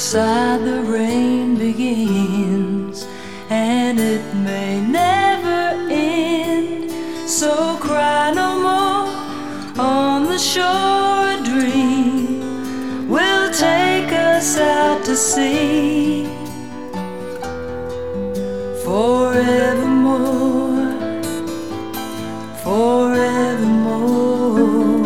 Outside the rain begins, and it may never end. So cry no more. On the shore a dream will take us out to sea. Forevermore, forevermore.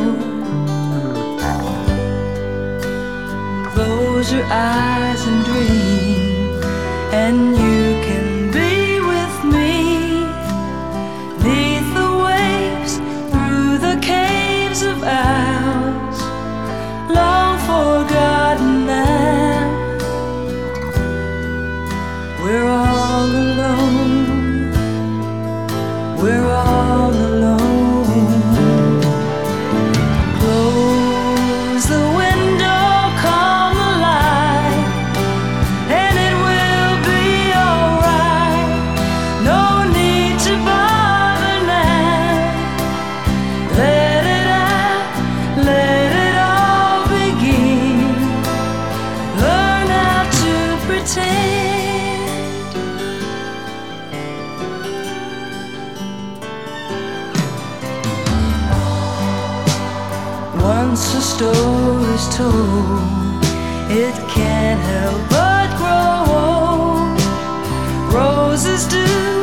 Close your eyes and dream, and you can be with me. 'Neath the waves, through the caves of ours, long forgotten now. We're all alone, we're all alone. Close the window, calm the light, and it will be alright. No need to bother now. Let it out, let it all begin. Learn how to pretend. Once a story's told, it can't help but grow old. Roses do